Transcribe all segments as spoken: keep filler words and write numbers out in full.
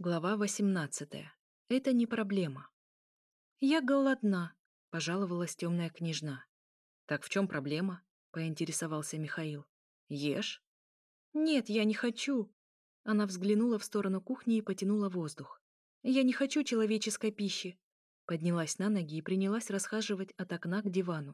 Глава восемнадцатая. Это не проблема. «Я голодна», — пожаловалась темная княжна. «Так в чем проблема?» — поинтересовался Михаил. «Ешь». «Нет, я не хочу». Она взглянула в сторону кухни и потянула воздух. «Я не хочу человеческой пищи». Поднялась на ноги и принялась расхаживать от окна к дивану.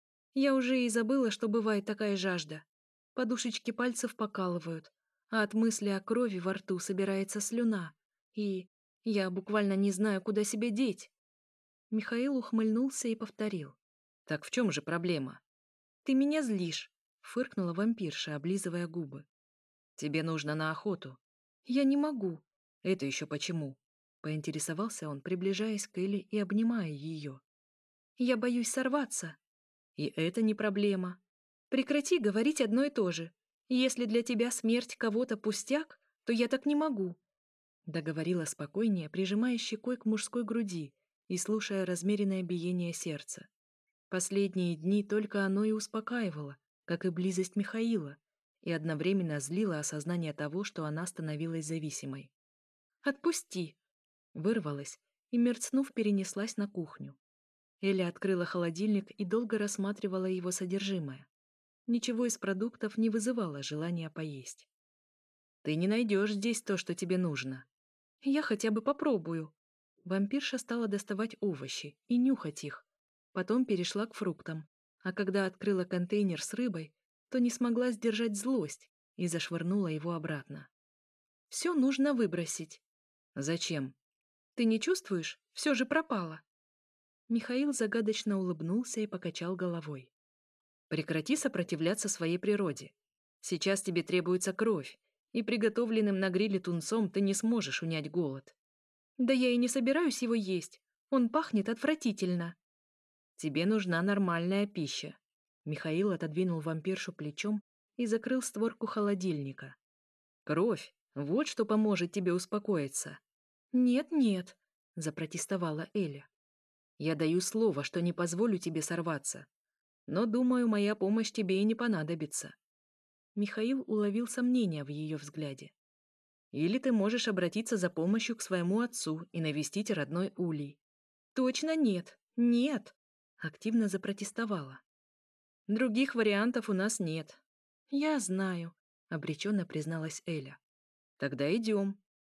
«Я уже и забыла, что бывает такая жажда. Подушечки пальцев покалывают, а от мысли о крови во рту собирается слюна. И я буквально не знаю, куда себя деть». Михаил ухмыльнулся и повторил. «Так в чем же проблема?» «Ты меня злишь», — фыркнула вампирша, облизывая губы. «Тебе нужно на охоту». «Я не могу». «Это еще почему?» — поинтересовался он, приближаясь к Элли и обнимая ее. «Я боюсь сорваться». «И это не проблема». «Прекрати говорить одно и то же. Если для тебя смерть кого-то пустяк, то я так не могу», — договорила спокойнее, прижимая щекой к мужской груди и слушая размеренное биение сердца. Последние дни только оно и успокаивало, как и близость Михаила, и одновременно злило осознание того, что она становилась зависимой. «Отпусти!» — вырвалась и, мерцнув, перенеслась на кухню. Эля открыла холодильник и долго рассматривала его содержимое. Ничего из продуктов не вызывало желания поесть. «Ты не найдешь здесь то, что тебе нужно». «Я хотя бы попробую». Вампирша стала доставать овощи и нюхать их. Потом перешла к фруктам. А когда открыла контейнер с рыбой, то не смогла сдержать злость и зашвырнула его обратно. «Все нужно выбросить». «Зачем?» «Ты не чувствуешь? Все же пропало». Михаил загадочно улыбнулся и покачал головой. «Прекрати сопротивляться своей природе. Сейчас тебе требуется кровь, и приготовленным на гриле тунцом ты не сможешь унять голод». «Да я и не собираюсь его есть. Он пахнет отвратительно». «Тебе нужна нормальная пища». Михаил отодвинул вампиршу плечом и закрыл створку холодильника. «Кровь — вот что поможет тебе успокоиться». «Нет, нет», — запротестовала Эля. «Я даю слово, что не позволю тебе сорваться. Но, думаю, моя помощь тебе и не понадобится». Михаил уловил сомнения в ее взгляде. «Или ты можешь обратиться за помощью к своему отцу и навестить родной улей». «Точно нет, нет», — активно запротестовала. «Других вариантов у нас нет». «Я знаю», — обреченно призналась Эля. «Тогда идем».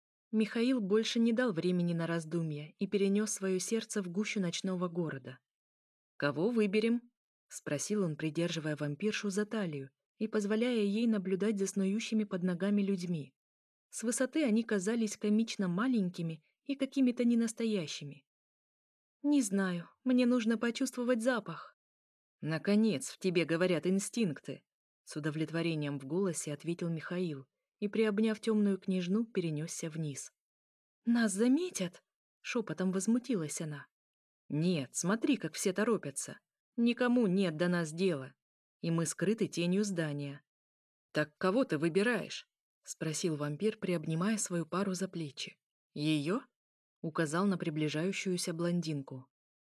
Михаил больше не дал времени на раздумья и перенес свое сердце в гущу ночного города. «Кого выберем?» — спросил он, придерживая вампиршу за талию и позволяя ей наблюдать за снующими под ногами людьми. С высоты они казались комично маленькими и какими-то ненастоящими. «Не знаю, мне нужно почувствовать запах». «Наконец, в тебе говорят инстинкты!» С удовлетворением в голосе ответил Михаил и, приобняв темную княжну, перенесся вниз. «Нас заметят?» — шепотом возмутилась она. «Нет, смотри, как все торопятся. Никому нет до нас дела. И мы скрыты тенью здания». «Так кого ты выбираешь?» — спросил вампир, приобнимая свою пару за плечи. «Ее?» — указал на приближающуюся блондинку.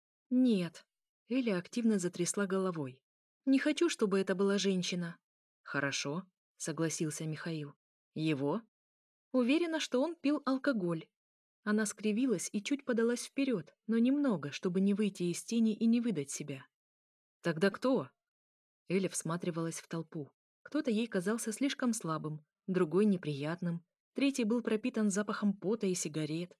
«Нет». Эля активно затрясла головой. «Не хочу, чтобы это была женщина». «Хорошо», — согласился Михаил. «Его?» Уверена, что он пил алкоголь. Она скривилась и чуть подалась вперед, но немного, чтобы не выйти из тени и не выдать себя. «Тогда кто?» Эля всматривалась в толпу. Кто-то ей казался слишком слабым, другой — неприятным, третий был пропитан запахом пота и сигарет.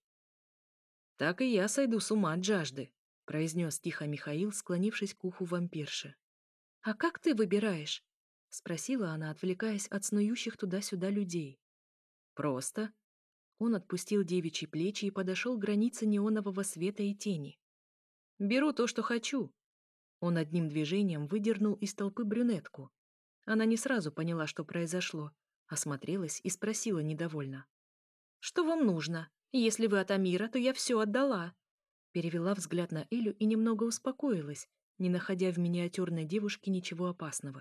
«Так и я сойду с ума от жажды», — произнес тихо Михаил, склонившись к уху вампирши. «А как ты выбираешь?» — спросила она, отвлекаясь от снующих туда-сюда людей. «Просто». Он отпустил девичьи плечи и подошел к границе неонового света и тени. «Беру то, что хочу». Он одним движением выдернул из толпы брюнетку. Она не сразу поняла, что произошло, осмотрелась и спросила недовольно. «Что вам нужно? Если вы от Амира, то я все отдала». Перевела взгляд на Элю и немного успокоилась, не находя в миниатюрной девушке ничего опасного.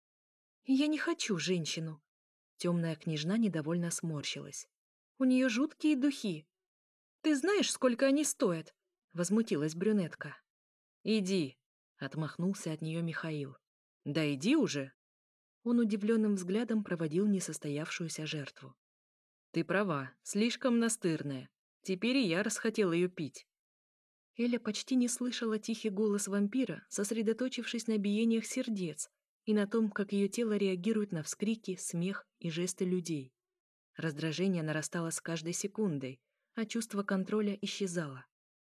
«Я не хочу женщину». Темная княжна недовольно сморщилась. «У нее жуткие духи». «Ты знаешь, сколько они стоят?» — возмутилась брюнетка. «Иди», — отмахнулся от нее Михаил. «Да иди уже». Он удивленным взглядом проводил несостоявшуюся жертву. Ты права, слишком настырная. Теперь и я расхотел ее пить. Эля почти не слышала тихий голос вампира, сосредоточившись на биениях сердец и на том, как ее тело реагирует на вскрики, смех и жесты людей. Раздражение нарастало с каждой секундой, а чувство контроля исчезало.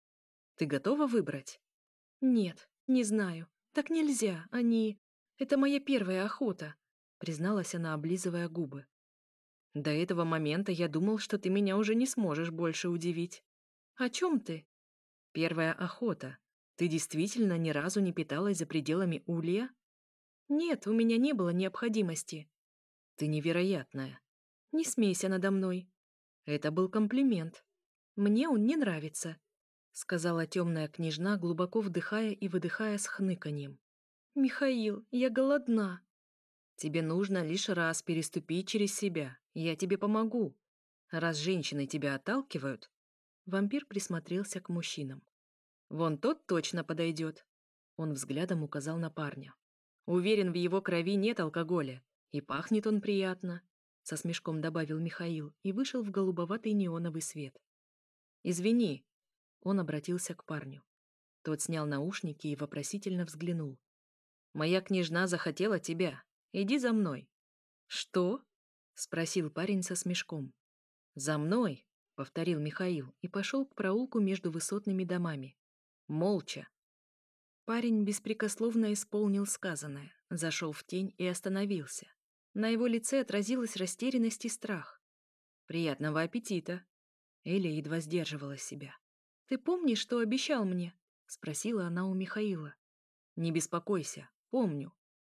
«Ты готова выбрать?» «Нет, не знаю. Так нельзя, они... Это моя первая охота», — призналась она, облизывая губы. «До этого момента я думал, что ты меня уже не сможешь больше удивить». «О чем ты?» «Первая охота. Ты действительно ни разу не питалась за пределами улья?» «Нет, у меня не было необходимости». «Ты невероятная». «Не смейся надо мной». Это был комплимент. «Мне он не нравится», — сказала темная княжна, глубоко вдыхая и выдыхая с хныканьем. «Михаил, я голодна». «Тебе нужно лишь раз переступить через себя. Я тебе помогу. Раз женщины тебя отталкивают...» Вампир присмотрелся к мужчинам. «Вон тот точно подойдет». Он взглядом указал на парня. «Уверен, в его крови нет алкоголя. И пахнет он приятно», — со смешком добавил Михаил и вышел в голубоватый неоновый свет. «Извини», — он обратился к парню. Тот снял наушники и вопросительно взглянул. «Моя княжна захотела тебя. Иди за мной». «Что?» — спросил парень со смешком. «За мной», — повторил Михаил и пошел к проулку между высотными домами. Молча. Парень беспрекословно исполнил сказанное, зашел в тень и остановился. На его лице отразилась растерянность и страх. «Приятного аппетита!» Эля едва сдерживала себя. «Ты помнишь, что обещал мне?» — спросила она у Михаила. «Не беспокойся, помню».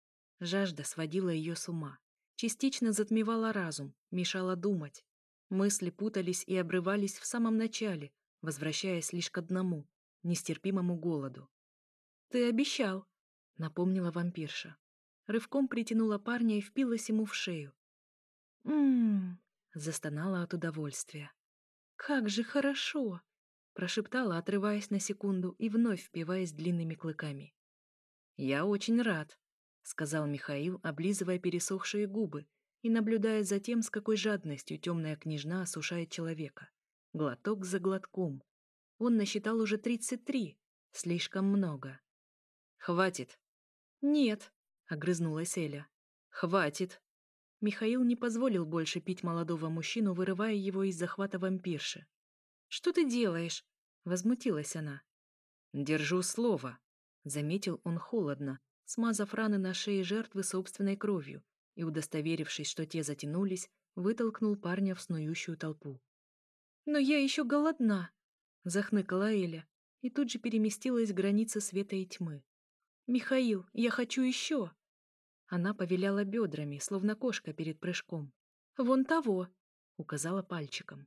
Жажда сводила ее с ума, частично затмевала разум, мешала думать. Мысли путались и обрывались в самом начале, возвращаясь лишь к одному — нестерпимому голоду. «Ты обещал», — напомнила вампирша. Рывком притянула парня и впилась ему в шею. «М-м-м», застонала от удовольствия. «Как же хорошо!» — прошептала, отрываясь на секунду и вновь впиваясь длинными клыками. «Я очень рад», — сказал Михаил, облизывая пересохшие губы и наблюдая за тем, с какой жадностью темная княжна осушает человека. Глоток за глотком. Он насчитал уже тридцать три. Слишком много. «Хватит!» «Нет», — огрызнулась Эля. «Хватит!» Михаил не позволил больше пить молодого мужчину, вырывая его из захвата вампирши. «Что ты делаешь?» — возмутилась она. «Держу слово», — заметил он холодно, смазав раны на шее жертвы собственной кровью и, удостоверившись, что те затянулись, вытолкнул парня в снующую толпу. «Но я еще голодна», — захныкала Эля, и тут же переместилась к границе света и тьмы. «Михаил, я хочу еще!» Она повиляла бедрами, словно кошка перед прыжком. «Вон того!» — указала пальчиком.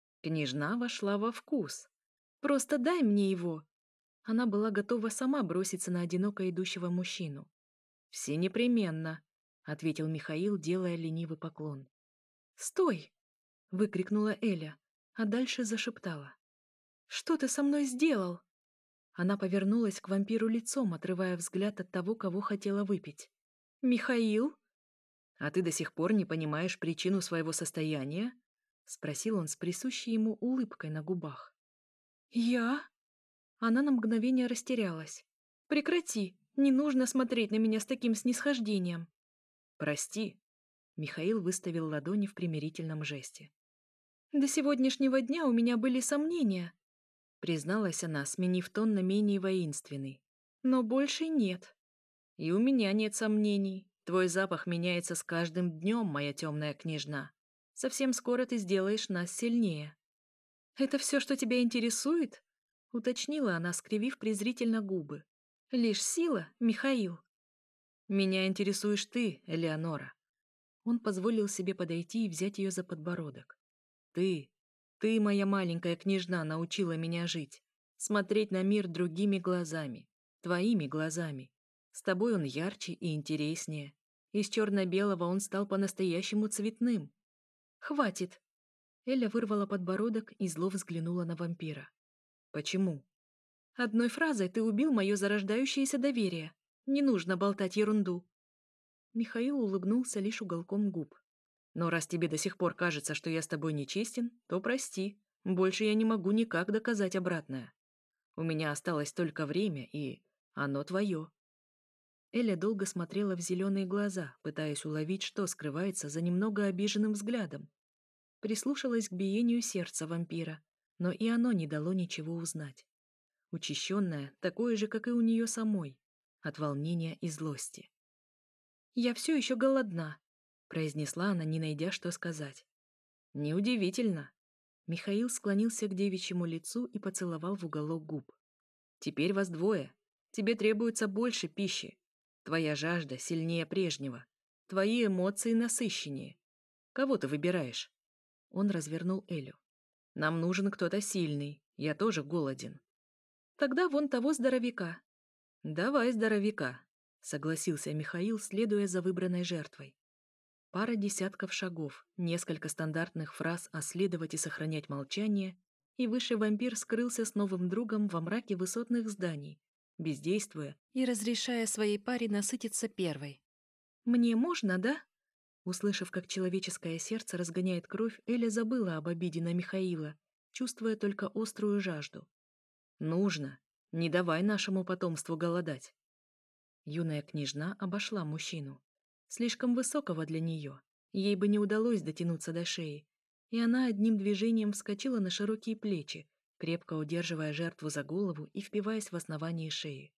Княжна вошла во вкус. «Просто дай мне его!» Она была готова сама броситься на одиноко идущего мужчину. «Все непременно!» — ответил Михаил, делая ленивый поклон. «Стой!» — выкрикнула Эля, а дальше зашептала. «Что ты со мной сделал?» Она повернулась к вампиру лицом, отрывая взгляд от того, кого хотела выпить. «Михаил?» «А ты до сих пор не понимаешь причину своего состояния?» — спросил он с присущей ему улыбкой на губах. «Я?» Она на мгновение растерялась. «Прекрати! Не нужно смотреть на меня с таким снисхождением!» «Прости!» — Михаил выставил ладони в примирительном жесте. «До сегодняшнего дня у меня были сомнения», — призналась она, сменив тон на менее воинственный. «Но больше нет». «И у меня нет сомнений. Твой запах меняется с каждым днем, моя темная княжна. Совсем скоро ты сделаешь нас сильнее». «Это все, что тебя интересует?» — уточнила она, скривив презрительно губы. «Лишь сила, Михаил». «Меня интересуешь ты, Элеонора». Он позволил себе подойти и взять ее за подбородок. «Ты, ты, моя маленькая княжна, научила меня жить, смотреть на мир другими глазами, твоими глазами. С тобой он ярче и интереснее. Из черно-белого он стал по-настоящему цветным». «Хватит!» Эля вырвала подбородок и зло взглянула на вампира. «Почему?» «Одной фразой ты убил мое зарождающееся доверие. Не нужно болтать ерунду». Михаил улыбнулся лишь уголком губ. Но раз тебе до сих пор кажется, что я с тобой нечестен, то прости. Больше я не могу никак доказать обратное. У меня осталось только время, и оно твое». Эля долго смотрела в зеленые глаза, пытаясь уловить, что скрывается за немного обиженным взглядом. Прислушалась к биению сердца вампира, но и оно не дало ничего узнать. Учащенное, такое же, как и у нее самой, от волнения и злости. «Я все еще голодна», — произнесла она, не найдя, что сказать. «Неудивительно». Михаил склонился к девичьему лицу и поцеловал в уголок губ. «Теперь вас двое. Тебе требуется больше пищи. Твоя жажда сильнее прежнего. Твои эмоции насыщеннее. Кого ты выбираешь?» Он развернул Элю. «Нам нужен кто-то сильный. Я тоже голоден». «Тогда вон того здоровяка». «Давай здоровяка», — согласился Михаил, следуя за выбранной жертвой. Пара десятков шагов, несколько стандартных фраз «а следовать и сохранять молчание», и высший вампир скрылся с новым другом во мраке высотных зданий, бездействуя и разрешая своей паре насытиться первой. «Мне можно, да?» Услышав, как человеческое сердце разгоняет кровь, Эля забыла об обиде на Михаила, чувствуя только острую жажду. «Нужно. Не давай нашему потомству голодать». Юная княжна обошла мужчину. Слишком высокого для нее. Ей бы не удалось дотянуться до шеи, и она одним движением вскочила на широкие плечи, крепко удерживая жертву за голову и впиваясь в основание шеи.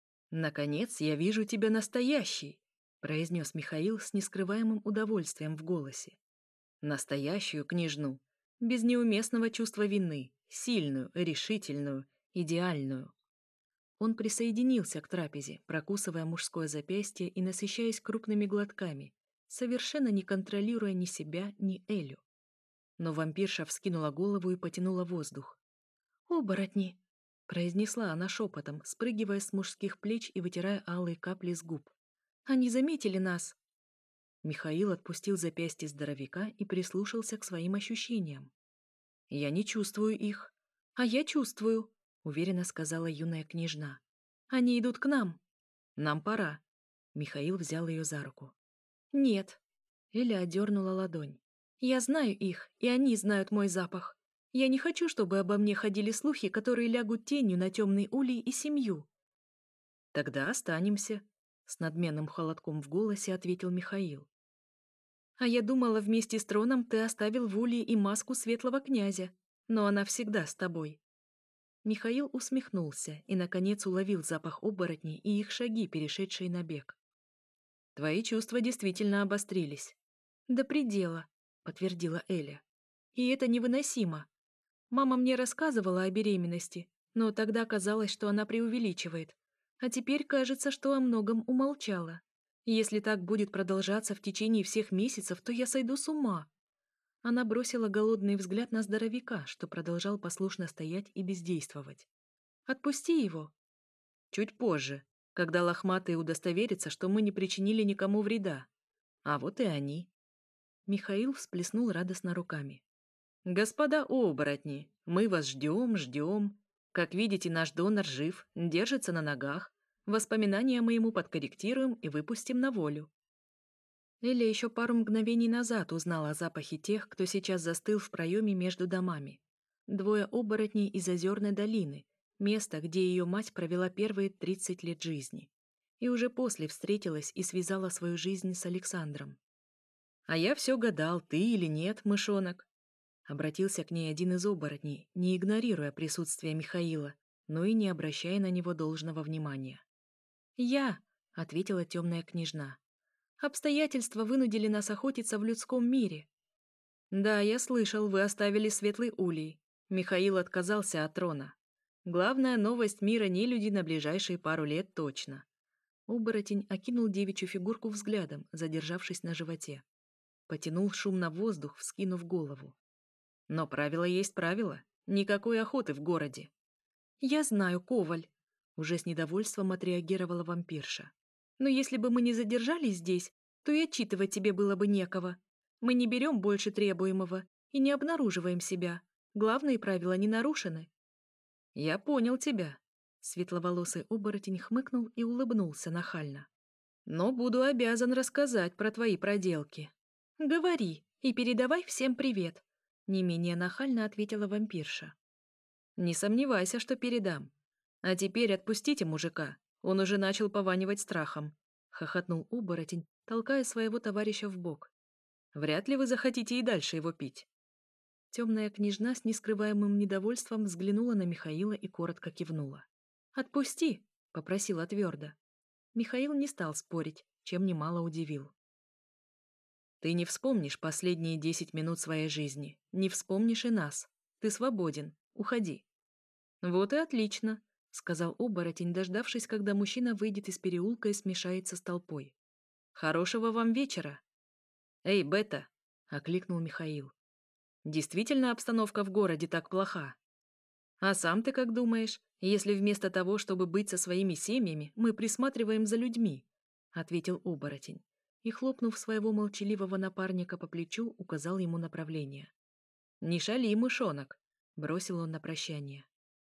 «Наконец я вижу тебя настоящий!» — произнес Михаил с нескрываемым удовольствием в голосе. «Настоящую княжну, без неуместного чувства вины, сильную, решительную, идеальную». Он присоединился к трапезе, прокусывая мужское запястье и насыщаясь крупными глотками, совершенно не контролируя ни себя, ни Элю. Но вампирша вскинула голову и потянула воздух. «Оборотни!» — произнесла она шепотом, спрыгивая с мужских плеч и вытирая алые капли с губ. «Они заметили нас!» Михаил отпустил запястье здоровяка и прислушался к своим ощущениям. «Я не чувствую их». «А я чувствую», — уверенно сказала юная княжна. «Они идут к нам». «Нам пора». Михаил взял ее за руку. «Нет». Эля одернула ладонь. «Я знаю их, и они знают мой запах. Я не хочу, чтобы обо мне ходили слухи, которые лягут тенью на темный улей и семью». «Тогда останемся», — с надменным холодком в голосе ответил Михаил. «А я думала, вместе с троном ты оставил в улье и маску светлого князя, но она всегда с тобой». Михаил усмехнулся и, наконец, уловил запах оборотней и их шаги, перешедшие на бег. «Твои чувства действительно обострились». «До предела», — подтвердила Эля. «И это невыносимо. Мама мне рассказывала о беременности, но тогда казалось, что она преувеличивает. А теперь кажется, что о многом умолчала. Если так будет продолжаться в течение всех месяцев, то я сойду с ума». Она бросила голодный взгляд на здоровяка, что продолжал послушно стоять и бездействовать. «Отпусти его». «Чуть позже, когда лохматые удостоверятся, что мы не причинили никому вреда. А вот и они». Михаил всплеснул радостно руками. «Господа оборотни, мы вас ждем, ждем. Как видите, наш донор жив, держится на ногах. Воспоминания мы ему подкорректируем и выпустим на волю». Эля еще пару мгновений назад узнала о запахе тех, кто сейчас застыл в проеме между домами. Двое оборотней из Озерной долины, место, где ее мать провела первые тридцать лет жизни. И уже после встретилась и связала свою жизнь с Александром. «А я все гадал, ты или нет, мышонок?» Обратился к ней один из оборотней, не игнорируя присутствие Михаила, но и не обращая на него должного внимания. «Я», — ответила темная княжна. «Обстоятельства вынудили нас охотиться в людском мире». «Да, я слышал, вы оставили Светлый Улей. Михаил отказался от трона. Главная новость мира нелюди на ближайшие пару лет точно». Оборотень окинул девичью фигурку взглядом, задержавшись на животе. Потянул шумно воздух, вскинув голову. «Но правило есть правило. Никакой охоты в городе». «Я знаю, Коваль», — уже с недовольством отреагировала вампирша. «Но если бы мы не задержались здесь, то и отчитывать тебе было бы некого. Мы не берем больше требуемого и не обнаруживаем себя. Главные правила не нарушены». «Я понял тебя», — светловолосый оборотень хмыкнул и улыбнулся нахально. «Но буду обязан рассказать про твои проделки». «Говори», И передавай всем привет», — не менее нахально ответила вампирша. «Не сомневайся, что передам. А теперь отпустите мужика, он уже начал пованивать страхом», — хохотнул оборотень, толкая своего товарища в бок. «Вряд ли вы захотите и дальше его пить». Темная княжна с нескрываемым недовольством взглянула на Михаила и коротко кивнула. «Отпусти!» — попросила твердо. Михаил не стал спорить, чем немало удивил. «Ты не вспомнишь последние десять минут своей жизни, не вспомнишь и нас. Ты свободен, уходи». «Вот и отлично», — сказал оборотень, дождавшись, когда мужчина выйдет из переулка и смешается с толпой. «Хорошего вам вечера!» «Эй, Бета!» — окликнул Михаил. «Действительно обстановка в городе так плоха? А сам ты как думаешь, если вместо того, чтобы быть со своими семьями, мы присматриваем за людьми?» — ответил оборотень и, хлопнув своего молчаливого напарника по плечу, указал ему направление. «Не шали, мышонок!» — бросил он на прощание.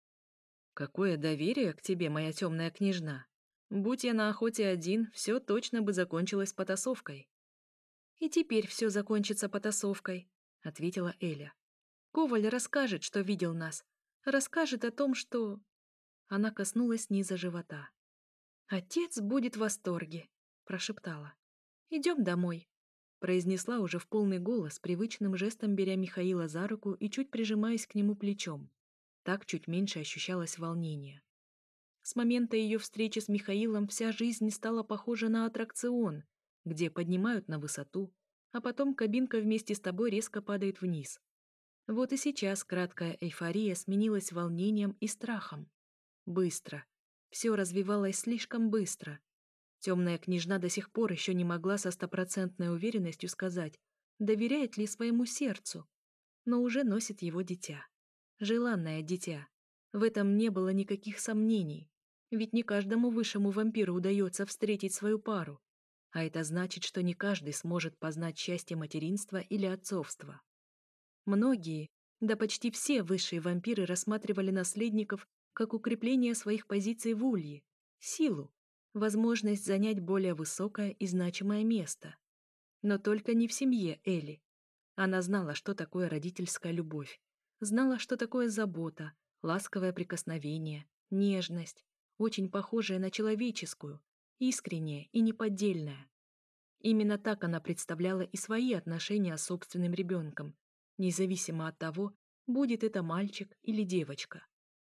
«Какое доверие к тебе, моя темная княжна! Будь я на охоте один, все точно бы закончилось потасовкой». «И теперь все закончится потасовкой», — ответила Эля. «Коваль расскажет, что видел нас. Расскажет о том, что...» Она коснулась низа живота. «Отец будет в восторге», — прошептала. «Идем домой», — произнесла уже в полный голос, привычным жестом беря Михаила за руку и чуть прижимаясь к нему плечом. Так чуть меньше ощущалось волнение. С момента ее встречи с Михаилом вся жизнь стала похожа на аттракцион, где поднимают на высоту, а потом кабинка вместе с тобой резко падает вниз. Вот и сейчас краткая эйфория сменилась волнением и страхом. Быстро. Все развивалось слишком быстро. Темная княжна до сих пор еще не могла со стопроцентной уверенностью сказать, доверяет ли своему сердцу, но уже носит его дитя. Желанное дитя. В этом не было никаких сомнений. Ведь не каждому высшему вампиру удается встретить свою пару. А это значит, что не каждый сможет познать счастье материнства или отцовства. Многие, да почти все высшие вампиры рассматривали наследников как укрепление своих позиций в улье, силу, возможность занять более высокое и значимое место. Но только не в семье Эли. Она знала, что такое родительская любовь. Знала, что такое забота, ласковое прикосновение, нежность, очень похожая на человеческую, искренняя и неподдельная. Именно так она представляла и свои отношения с собственным ребенком, независимо от того, будет это мальчик или девочка.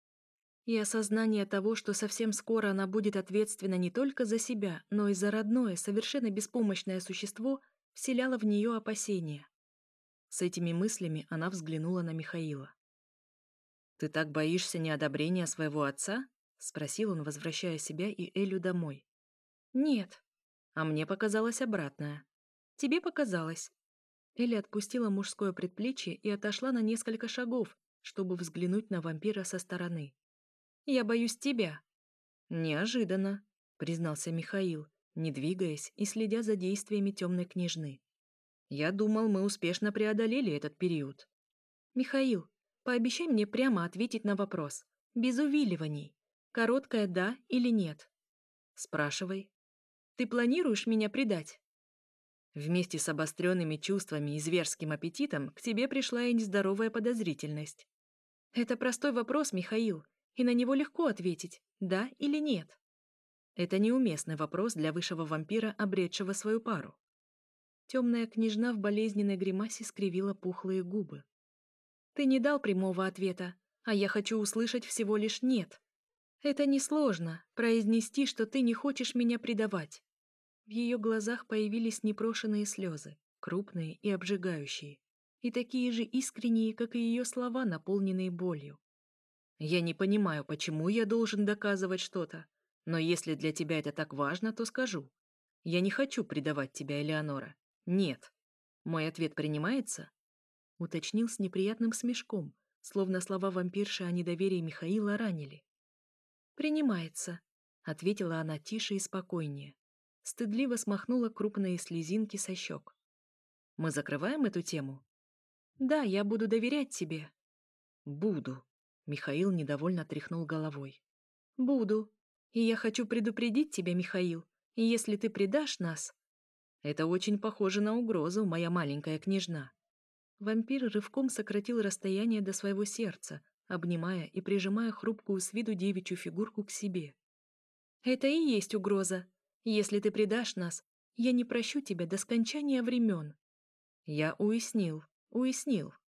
И осознание того, что совсем скоро она будет ответственна не только за себя, но и за родное, совершенно беспомощное существо, вселяло в нее опасения. С этими мыслями она взглянула на Михаила. «Ты так боишься неодобрения своего отца?» — спросил он, возвращая себя и Элю домой. «Нет». А мне показалось обратное. «Тебе показалось». Эля отпустила мужское предплечье и отошла на несколько шагов, чтобы взглянуть на вампира со стороны. «Я боюсь тебя». «Неожиданно», — признался Михаил, не двигаясь и следя за действиями темной княжны. «Я думал, мы успешно преодолели этот период». «Михаил, пообещай мне прямо ответить на вопрос, без увиливаний. Короткое «да» или «нет». «Спрашивай». «Ты планируешь меня предать?» Вместе с обостренными чувствами и зверским аппетитом к тебе пришла и нездоровая подозрительность. Это простой вопрос, Михаил, и на него легко ответить, да или нет. Это неуместный вопрос для высшего вампира, обретшего свою пару. Темная княжна в болезненной гримасе скривила пухлые губы. Ты не дал прямого ответа, а я хочу услышать всего лишь «нет». Это несложно, произнести, что ты не хочешь меня предавать. В ее глазах появились непрошеные слезы, крупные и обжигающие, и такие же искренние, как и ее слова, наполненные болью. «Я не понимаю, почему я должен доказывать что-то, но если для тебя это так важно, то скажу. Я не хочу предавать тебя, Элеонора. Нет. Мой ответ принимается?» Уточнил с неприятным смешком, словно слова вампирши о недоверии Михаила ранили. «Принимается», — ответила она тише и спокойнее. Стыдливо смахнула крупные слезинки со щек. «Мы закрываем эту тему?» «Да, я буду доверять тебе». «Буду», — Михаил недовольно тряхнул головой. «Буду. И я хочу предупредить тебя, Михаил, если ты предашь нас...» Это очень похоже на угрозу, моя маленькая княжна. Вампир рывком сократил расстояние до своего сердца, обнимая и прижимая хрупкую с виду девичью фигурку к себе. «Это и есть угроза. Если ты предашь нас, я не прощу тебя до скончания времен». «Я уяснил, уяснил»,